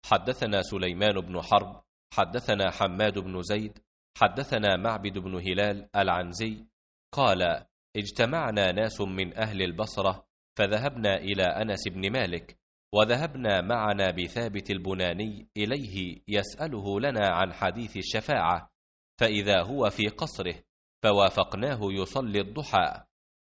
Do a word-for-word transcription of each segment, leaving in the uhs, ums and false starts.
حدثنا سليمان بن حرب حدثنا حماد بن زيد حدثنا معبد بن هلال العنزي قال: اجتمعنا ناس من أهل البصرة فذهبنا إلى أنس بن مالك، وذهبنا معنا بثابت البناني إليه يسأله لنا عن حديث الشفاعة، فإذا هو في قصره، فوافقناه يصلي الضحى،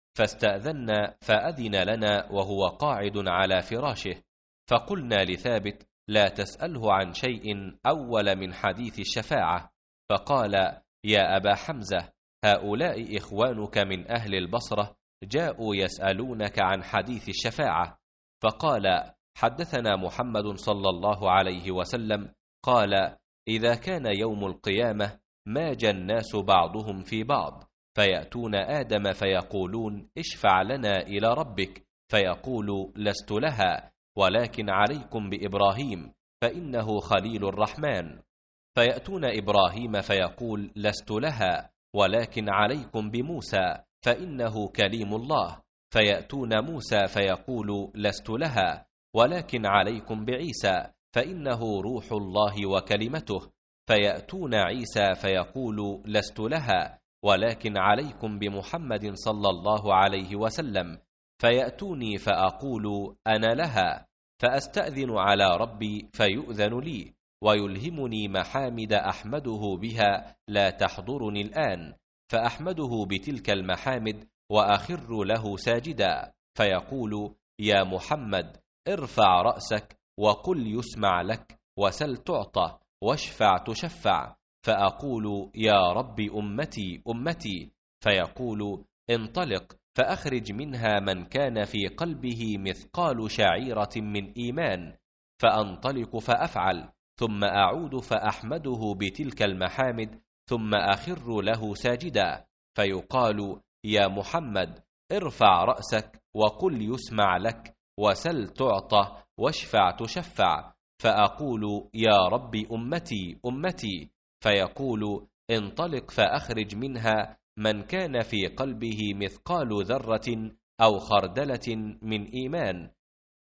فاستأذنا فأذن لنا وهو قاعد على فراشه، فقلنا لثابت: لا تسأله عن شيء أول من حديث الشفاعة. فقال: يا أبا حمزة، هؤلاء إخوانك من أهل البصرة جاءوا يسألونك عن حديث الشفاعة. فقال: حدثنا محمد صلى الله عليه وسلم قال: إذا كان يوم القيامة ماج الناس بعضهم في بعض، فيأتون آدم فيقولون: اشفع لنا إلى ربك، فيقول: لست لها، ولكن عليكم بإبراهيم فإنه خليل الرحمن. فيأتون إبراهيم فيقول: لست لها، ولكن عليكم بموسى فإنه كليم الله. فيأتون موسى فيقول: لست لها، ولكن عليكم بعيسى فإنه روح الله وكلمته. فيأتون عيسى فيقول: لست لها، ولكن عليكم بمحمد صلى الله عليه وسلم. فيأتوني فأقول: أنا لها، فأستأذن على ربي فيؤذن لي، ويلهمني محامد أحمده بها لا تحضرني الآن، فأحمده بتلك المحامد وأخر له ساجدا، فيقول: يا محمد، ارفع رأسك وقل يسمع لك، وسل تعطى، واشفع تشفع. فأقول: يا رب أمتي أمتي. فيقول: انطلق فأخرج منها من كان في قلبه مثقال شعيرة من إيمان. فأنطلق فأفعل، ثم أعود فأحمده بتلك المحامد، ثم أخر له ساجدا، فيقال: يا محمد، ارفع رأسك وقل يسمع لك، وسل تعطى، واشفع تشفع. فأقول: يا رب أمتي أمتي. فيقول: انطلق فأخرج منها من كان في قلبه مثقال ذرة أو خردلة من إيمان.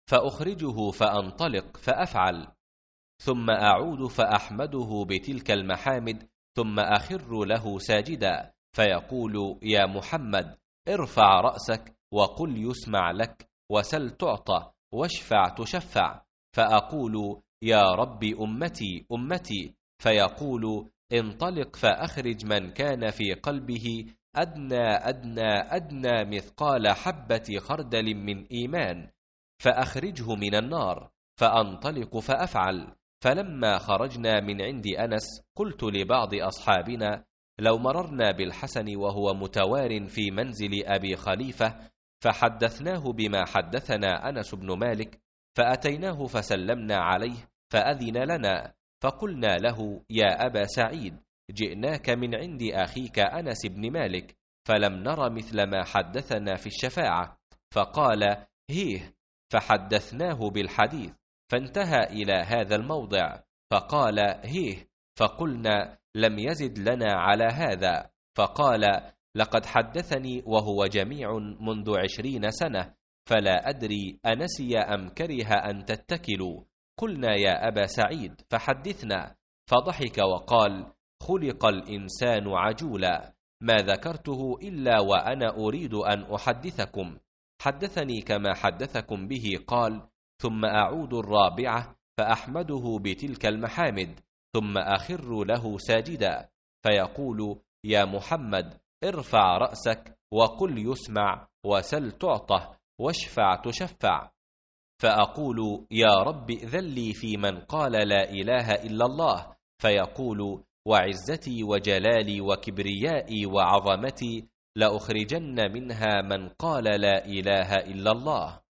فأخرجه فأنطلق فأفعل، ثم أعود فأحمده بتلك المحامد، ثم أخر له ساجدا، فيقول: يا محمد، ارفع رأسك وقل يسمع لك، وسل تعطى، واشفع تشفع. فأقول: يا رب أمتي أمتي. فيقول: انطلق فأخرج من كان في قلبه أدنى أدنى أدنى مثقال حبة خردل من إيمان، فأخرجه من النار. فأنطلق فأفعل. فلما خرجنا من عند أنس قلت لبعض أصحابنا: لو مررنا بالحسن وهو متوار في منزل أبي خليفة فحدثناه بما حدثنا أنس بن مالك، فأتيناه فسلمنا عليه فأذن لنا، فقلنا له: يا أبا سعيد، جئناك من عند أخيك أنس بن مالك، فلم نر مثل ما حدثنا في الشفاعة. فقال: هيه. فحدثناه بالحديث، فانتهى إلى هذا الموضع، فقال: هيه. فقلنا: لم يزد لنا على هذا. فقال: لقد حدثني وهو جميع منذ عشرين سنة، فلا أدري أنسي أم كره أن تتكلوا. قلنا: يا أبا سعيد، فحدثنا. فضحك وقال: خلق الإنسان عجولا، ما ذكرته إلا وأنا أريد أن أحدثكم. حدثني كما حدثكم به. قال: ثم أعود الرابعة فأحمده بتلك المحامد، ثم أخر له ساجدا، فيقول: يا محمد، ارفع رأسك وقل يسمع، وسل تعطى، واشفع تشفع. فأقول: يا رب ائذن لي في من قال لا إله إلا الله. فيقول: وعزتي وجلالي وكبريائي وعظمتي لأخرجن منها من قال لا إله إلا الله.